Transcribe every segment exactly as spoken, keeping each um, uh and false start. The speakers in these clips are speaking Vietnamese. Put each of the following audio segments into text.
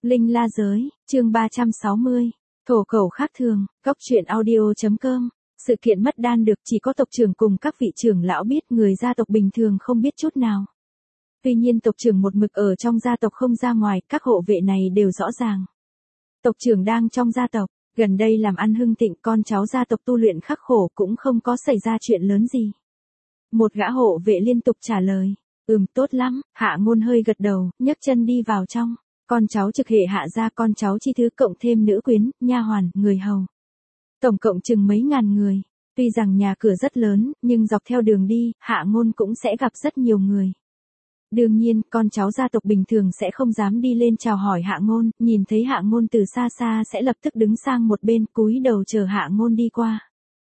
Linh La Giới, chương ba trăm sáu mươi. Thổ khẩu khác thường, góc truyện audio.com. Sự kiện mất đan được chỉ có tộc trưởng cùng các vị trưởng lão biết, người gia tộc bình thường không biết chút nào. Tuy nhiên tộc trưởng một mực ở trong gia tộc không ra ngoài, các hộ vệ này đều rõ ràng. Tộc trưởng đang trong gia tộc, gần đây làm ăn hưng thịnh, con cháu gia tộc tu luyện khắc khổ cũng không có xảy ra chuyện lớn gì. Một gã hộ vệ liên tục trả lời, ừm tốt lắm. Hạ Ngôn hơi gật đầu, nhấc chân đi vào trong. Con cháu trực hệ Hạ gia, con cháu chi thứ cộng thêm nữ quyến, nha hoàn, người hầu. Tổng cộng chừng mấy ngàn người. Tuy rằng nhà cửa rất lớn, nhưng dọc theo đường đi, Hạ Ngôn cũng sẽ gặp rất nhiều người. Đương nhiên, con cháu gia tộc bình thường sẽ không dám đi lên chào hỏi Hạ Ngôn, nhìn thấy Hạ Ngôn từ xa xa sẽ lập tức đứng sang một bên, cúi đầu chờ Hạ Ngôn đi qua.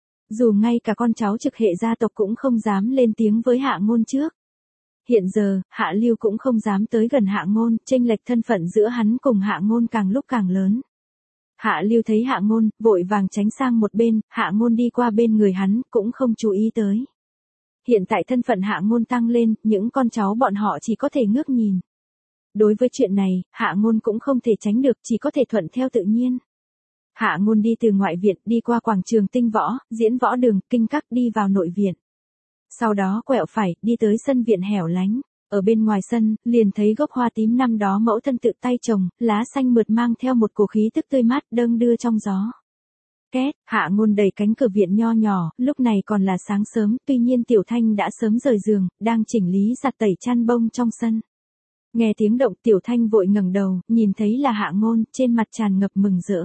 Dù ngay cả con cháu trực hệ gia tộc cũng không dám lên tiếng với Hạ Ngôn trước. Hiện giờ, Hạ Lưu cũng không dám tới gần Hạ Ngôn, chênh lệch thân phận giữa hắn cùng Hạ Ngôn càng lúc càng lớn. Hạ Lưu thấy Hạ Ngôn, vội vàng tránh sang một bên, Hạ Ngôn đi qua bên người hắn, cũng không chú ý tới. Hiện tại thân phận Hạ Ngôn tăng lên, những con cháu bọn họ chỉ có thể ngước nhìn. Đối với chuyện này, Hạ Ngôn cũng không thể tránh được, chỉ có thể thuận theo tự nhiên. Hạ Ngôn đi từ ngoại viện, đi qua quảng trường Tinh Võ, Diễn Võ Đường, Kinh Các, đi vào nội viện. Sau đó quẹo phải, đi tới sân viện hẻo lánh. Ở bên ngoài sân, liền thấy gốc hoa tím năm đó mẫu thân tự tay trồng, lá xanh mượt mang theo một cổ khí tức tươi mát đâng đưa trong gió. Két, Hạ Ngôn đẩy cánh cửa viện nho nhỏ, lúc này còn là sáng sớm, tuy nhiên Tiểu Thanh đã sớm rời giường, đang chỉnh lý giặt tẩy chăn bông trong sân. Nghe tiếng động, Tiểu Thanh vội ngẩng đầu, nhìn thấy là Hạ Ngôn, trên mặt tràn ngập mừng rỡ.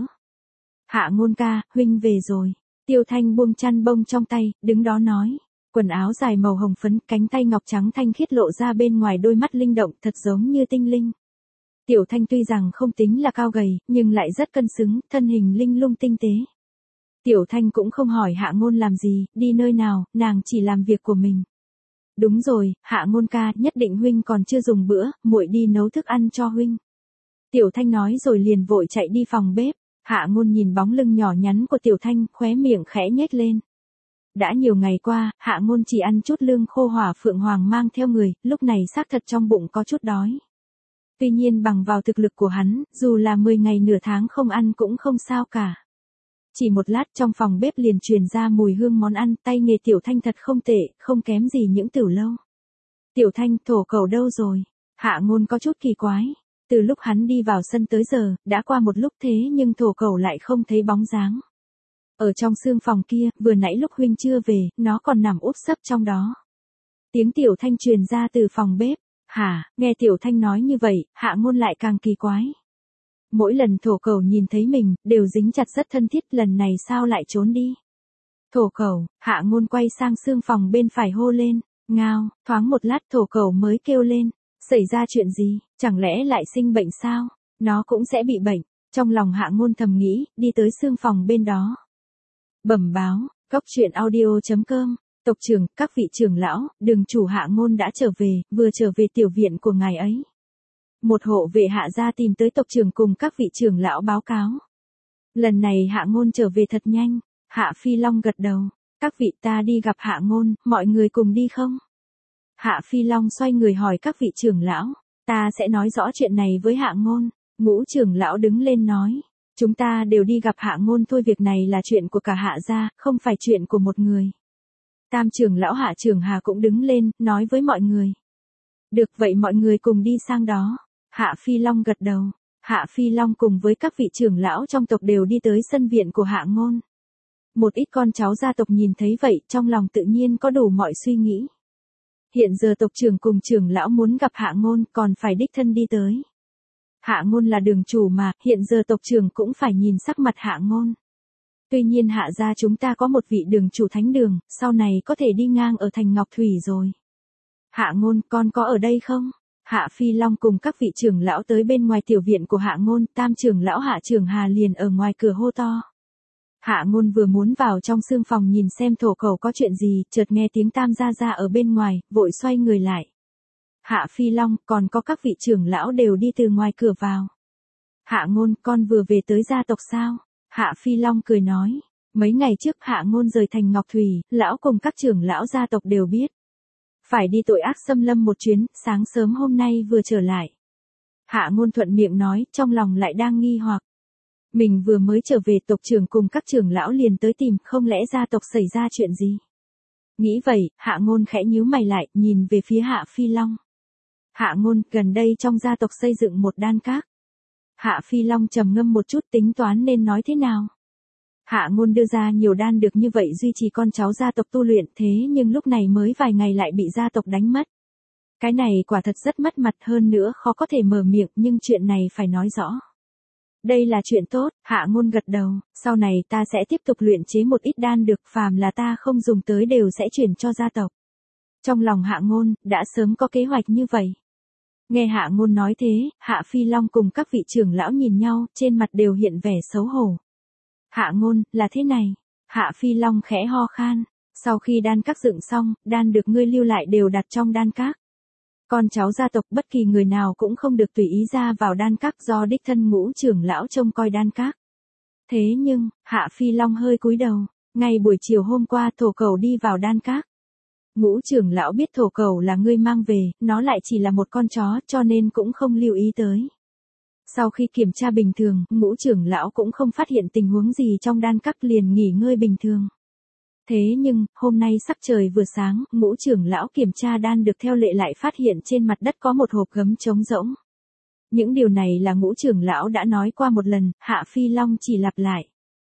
Hạ Ngôn ca, huynh về rồi. Tiểu Thanh buông chăn bông trong tay, đứng đó nói. Quần áo dài màu hồng phấn, cánh tay ngọc trắng thanh khiết lộ ra bên ngoài, đôi mắt linh động, thật giống như tinh linh. Tiểu Thanh tuy rằng không tính là cao gầy, nhưng lại rất cân xứng, thân hình linh lung tinh tế. Tiểu Thanh cũng không hỏi Hạ Ngôn làm gì, đi nơi nào, nàng chỉ làm việc của mình. Đúng rồi, Hạ Ngôn ca, nhất định huynh còn chưa dùng bữa, muội đi nấu thức ăn cho huynh. Tiểu Thanh nói rồi liền vội chạy đi phòng bếp. Hạ Ngôn nhìn bóng lưng nhỏ nhắn của Tiểu Thanh, khóe miệng khẽ nhếch lên. Đã nhiều ngày qua, Hạ Ngôn chỉ ăn chút lương khô hỏa phượng hoàng mang theo người, lúc này xác thật trong bụng có chút đói. Tuy nhiên bằng vào thực lực của hắn, dù là mười ngày nửa tháng không ăn cũng không sao cả. Chỉ một lát trong phòng bếp liền truyền ra mùi hương món ăn, tay nghề Tiểu Thanh thật không tệ, không kém gì những tiểu lâu. Tiểu Thanh, thổ khẩu đâu rồi? Hạ Ngôn có chút kỳ quái. Từ lúc hắn đi vào sân tới giờ, đã qua một lúc thế nhưng thổ khẩu lại không thấy bóng dáng. Ở trong xương phòng kia, vừa nãy lúc huynh chưa về, nó còn nằm úp sấp trong đó. Tiếng Tiểu Thanh truyền ra từ phòng bếp. Hả, nghe Tiểu Thanh nói như vậy, Hạ Ngôn lại càng kỳ quái. Mỗi lần thổ khẩu nhìn thấy mình, đều dính chặt rất thân thiết, lần này sao lại trốn đi. Thổ khẩu, Hạ Ngôn quay sang xương phòng bên phải hô lên. Ngao, thoáng một lát thổ khẩu mới kêu lên. Xảy ra chuyện gì, chẳng lẽ lại sinh bệnh sao? Nó cũng sẽ bị bệnh. Trong lòng Hạ Ngôn thầm nghĩ, đi tới xương phòng bên đó. Bẩm báo, góc truyện audio.com. Tộc trưởng, các vị trưởng lão, đường chủ Hạ Ngôn đã trở về, vừa trở về tiểu viện của ngài ấy. Một hộ vệ Hạ gia tìm tới tộc trưởng cùng các vị trưởng lão báo cáo. Lần này Hạ Ngôn trở về thật nhanh. Hạ Phi Long gật đầu. Các vị, ta đi gặp Hạ Ngôn, mọi người cùng đi không? Hạ Phi Long xoay người hỏi các vị trưởng lão. Ta sẽ nói rõ chuyện này với Hạ Ngôn. Ngũ trưởng lão đứng lên nói. Chúng ta đều đi gặp Hạ Ngôn thôi, việc này là chuyện của cả Hạ gia, không phải chuyện của một người. Tam trưởng lão Hạ Trưởng Hà cũng đứng lên, nói với mọi người. Được vậy mọi người cùng đi sang đó. Hạ Phi Long gật đầu. Hạ Phi Long cùng với các vị trưởng lão trong tộc đều đi tới sân viện của Hạ Ngôn. Một ít con cháu gia tộc nhìn thấy vậy, trong lòng tự nhiên có đủ mọi suy nghĩ. Hiện giờ tộc trưởng cùng trưởng lão muốn gặp Hạ Ngôn, còn phải đích thân đi tới. Hạ Ngôn là đường chủ mà, hiện giờ tộc trưởng cũng phải nhìn sắc mặt Hạ Ngôn. Tuy nhiên Hạ gia chúng ta có một vị đường chủ thánh đường, sau này có thể đi ngang ở thành Ngọc Thủy rồi. Hạ Ngôn, con có ở đây không? Hạ Phi Long cùng các vị trưởng lão tới bên ngoài tiểu viện của Hạ Ngôn, tam trưởng lão Hạ Trưởng Hà liền ở ngoài cửa hô to. Hạ Ngôn vừa muốn vào trong xương phòng nhìn xem thổ khẩu có chuyện gì, chợt nghe tiếng tam gia gia ở bên ngoài, vội xoay người lại. Hạ Phi Long, còn có các vị trưởng lão đều đi từ ngoài cửa vào. Hạ Ngôn, con vừa về tới gia tộc sao? Hạ Phi Long cười nói. Mấy ngày trước Hạ Ngôn rời thành Ngọc Thủy, lão cùng các trưởng lão gia tộc đều biết. Phải đi tội ác xâm lâm một chuyến, sáng sớm hôm nay vừa trở lại. Hạ Ngôn thuận miệng nói, trong lòng lại đang nghi hoặc. Mình vừa mới trở về, tộc trưởng cùng các trưởng lão liền tới tìm, không lẽ gia tộc xảy ra chuyện gì? Nghĩ vậy, Hạ Ngôn khẽ nhíu mày lại, nhìn về phía Hạ Phi Long. Hạ Ngôn, gần đây trong gia tộc xây dựng một đan các. Hạ Phi Long trầm ngâm một chút, tính toán nên nói thế nào. Hạ Ngôn đưa ra nhiều đan được như vậy duy trì con cháu gia tộc tu luyện, thế nhưng lúc này mới vài ngày lại bị gia tộc đánh mất. Cái này quả thật rất mất mặt, hơn nữa khó có thể mở miệng, nhưng chuyện này phải nói rõ. Đây là chuyện tốt, Hạ Ngôn gật đầu, sau này ta sẽ tiếp tục luyện chế một ít đan được, phàm là ta không dùng tới đều sẽ chuyển cho gia tộc. Trong lòng Hạ Ngôn, đã sớm có kế hoạch như vậy. Nghe Hạ Ngôn nói thế, Hạ Phi Long cùng các vị trưởng lão nhìn nhau, trên mặt đều hiện vẻ xấu hổ. Hạ Ngôn, là thế này. Hạ Phi Long khẽ ho khan. Sau khi đan các dựng xong, đan được ngươi lưu lại đều đặt trong đan các. Con cháu gia tộc bất kỳ người nào cũng không được tùy ý ra vào đan các do đích thân Ngũ trưởng lão trông coi đan các. Thế nhưng, Hạ Phi Long hơi cúi đầu. Ngay buổi chiều hôm qua thổ cầu đi vào đan các. Ngũ trưởng lão biết thổ cầu là ngươi mang về, nó lại chỉ là một con chó cho nên cũng không lưu ý tới. Sau khi kiểm tra bình thường, Ngũ trưởng lão cũng không phát hiện tình huống gì trong đan các, liền nghỉ ngơi bình thường. Thế nhưng, hôm nay sắc trời vừa sáng, Ngũ trưởng lão kiểm tra đan được theo lệ lại phát hiện trên mặt đất có một hộp gấm trống rỗng. Những điều này là Ngũ trưởng lão đã nói qua một lần, Hạ Phi Long chỉ lặp lại.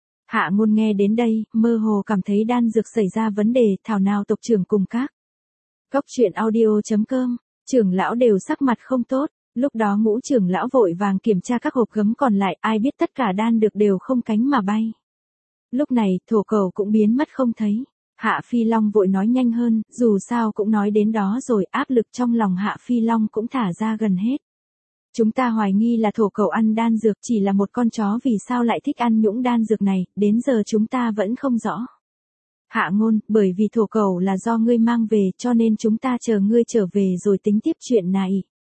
Hạ Ngôn nghe đến đây, mơ hồ cảm thấy đan dược xảy ra vấn đề, thảo nào tộc trưởng cùng các. Cốc truyện audio chấm com, trưởng lão đều sắc mặt không tốt. Lúc đó Ngũ trưởng lão vội vàng kiểm tra các hộp gấm còn lại, ai biết tất cả đan được đều không cánh mà bay. Lúc này, thổ cầu cũng biến mất không thấy. Hạ Phi Long vội nói nhanh hơn, dù sao cũng nói đến đó rồi, áp lực trong lòng Hạ Phi Long cũng thả ra gần hết. Chúng ta hoài nghi là thổ cầu ăn đan dược, chỉ là một con chó vì sao lại thích ăn những đan dược này, đến giờ chúng ta vẫn không rõ. Hạ Ngôn, bởi vì thổ cầu là do ngươi mang về cho nên chúng ta chờ ngươi trở về rồi tính tiếp chuyện này.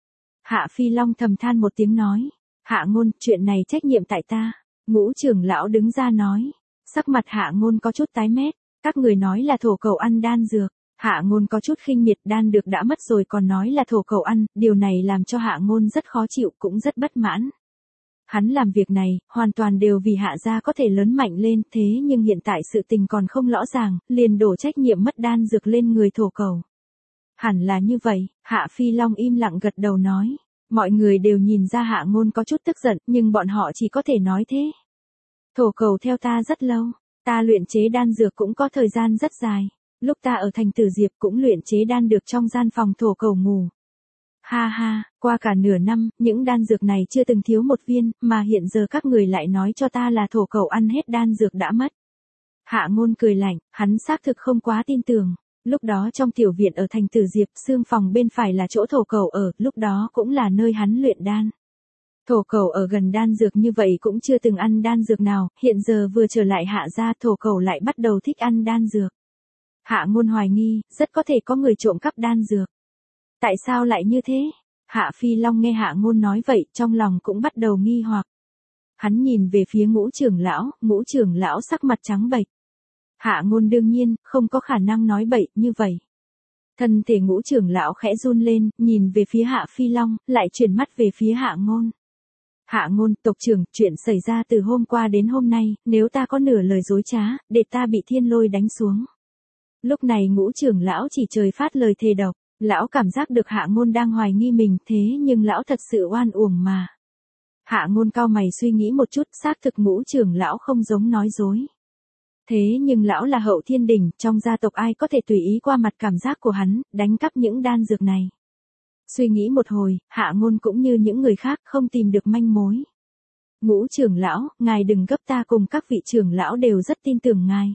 Hạ Phi Long thầm than một tiếng nói. Hạ Ngôn, chuyện này trách nhiệm tại ta. Ngũ trưởng lão đứng ra nói. Sắc mặt Hạ Ngôn có chút tái mét. Các người nói là thổ cầu ăn đan dược. Hạ Ngôn có chút khinh miệt, đan được đã mất rồi còn nói là thổ cầu ăn. Điều này làm cho Hạ Ngôn rất khó chịu, cũng rất bất mãn. Hắn làm việc này, hoàn toàn đều vì Hạ gia có thể lớn mạnh lên. Thế nhưng hiện tại sự tình còn không rõ ràng, liền đổ trách nhiệm mất đan dược lên người thổ cầu. Hẳn là như vậy, Hạ Phi Long im lặng gật đầu nói. Mọi người đều nhìn ra Hạ Ngôn có chút tức giận, nhưng bọn họ chỉ có thể nói thế. Thổ cầu theo ta rất lâu, ta luyện chế đan dược cũng có thời gian rất dài. Lúc ta ở thành Tử Diệp cũng luyện chế đan được trong gian phòng thổ cầu ngủ. Ha ha, qua cả nửa năm, những đan dược này chưa từng thiếu một viên, mà hiện giờ các người lại nói cho ta là thổ cầu ăn hết đan dược đã mất. Hạ Ngôn cười lạnh, hắn xác thực không quá tin tưởng. Lúc đó trong tiểu viện ở thành Tử Diệp, xương phòng bên phải là chỗ thổ cầu ở, lúc đó cũng là nơi hắn luyện đan. Thổ cầu ở gần đan dược như vậy cũng chưa từng ăn đan dược nào, hiện giờ vừa trở lại Hạ gia thổ cầu lại bắt đầu thích ăn đan dược. Hạ Ngôn hoài nghi, rất có thể có người trộm cắp đan dược. Tại sao lại như thế? Hạ Phi Long nghe Hạ Ngôn nói vậy, trong lòng cũng bắt đầu nghi hoặc. Hắn nhìn về phía Ngũ trưởng lão, Ngũ trưởng lão sắc mặt trắng bệch. Hạ Ngôn đương nhiên, không có khả năng nói bậy như vậy. Thân thể Ngũ trưởng lão khẽ run lên, nhìn về phía Hạ Phi Long, lại chuyển mắt về phía Hạ Ngôn. Hạ Ngôn, tộc trưởng, chuyện xảy ra từ hôm qua đến hôm nay, nếu ta có nửa lời dối trá, để ta bị thiên lôi đánh xuống. Lúc này Ngũ trưởng lão chỉ trời phát lời thề độc, lão cảm giác được Hạ Ngôn đang hoài nghi mình, thế nhưng lão thật sự oan uổng mà. Hạ Ngôn cau mày suy nghĩ một chút, xác thực Ngũ trưởng lão không giống nói dối. Thế nhưng lão là hậu thiên đỉnh, trong gia tộc ai có thể tùy ý qua mặt cảm giác của hắn, đánh cắp những đan dược này. Suy nghĩ một hồi, Hạ Ngôn cũng như những người khác không tìm được manh mối. Ngũ trưởng lão, ngài đừng gấp, ta cùng các vị trưởng lão đều rất tin tưởng ngài.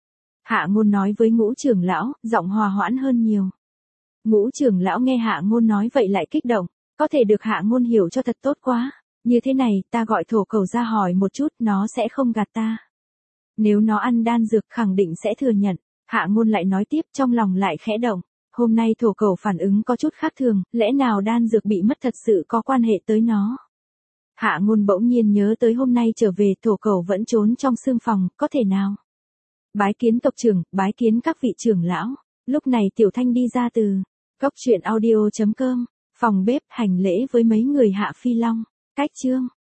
Hạ Ngôn nói với Ngũ trưởng lão, giọng hòa hoãn hơn nhiều. Ngũ trưởng lão nghe Hạ Ngôn nói vậy lại kích động, có thể được Hạ Ngôn hiểu cho thật tốt quá. Như thế này, ta gọi thổ cầu ra hỏi một chút, nó sẽ không gạt ta. Nếu nó ăn đan dược khẳng định sẽ thừa nhận. Hạ Ngôn lại nói tiếp, trong lòng lại khẽ động. Hôm nay thổ cầu phản ứng có chút khác thường, lẽ nào đan dược bị mất thật sự có quan hệ tới nó. Hạ Ngôn bỗng nhiên nhớ tới hôm nay trở về thổ cầu vẫn trốn trong xương phòng, có thể nào. Bái kiến tộc trưởng, bái kiến các vị trưởng lão. Lúc này Tiểu Thanh đi ra từ Cốc truyện audio chấm com. Phòng bếp hành lễ với mấy người Hạ Phi Long. Cách chương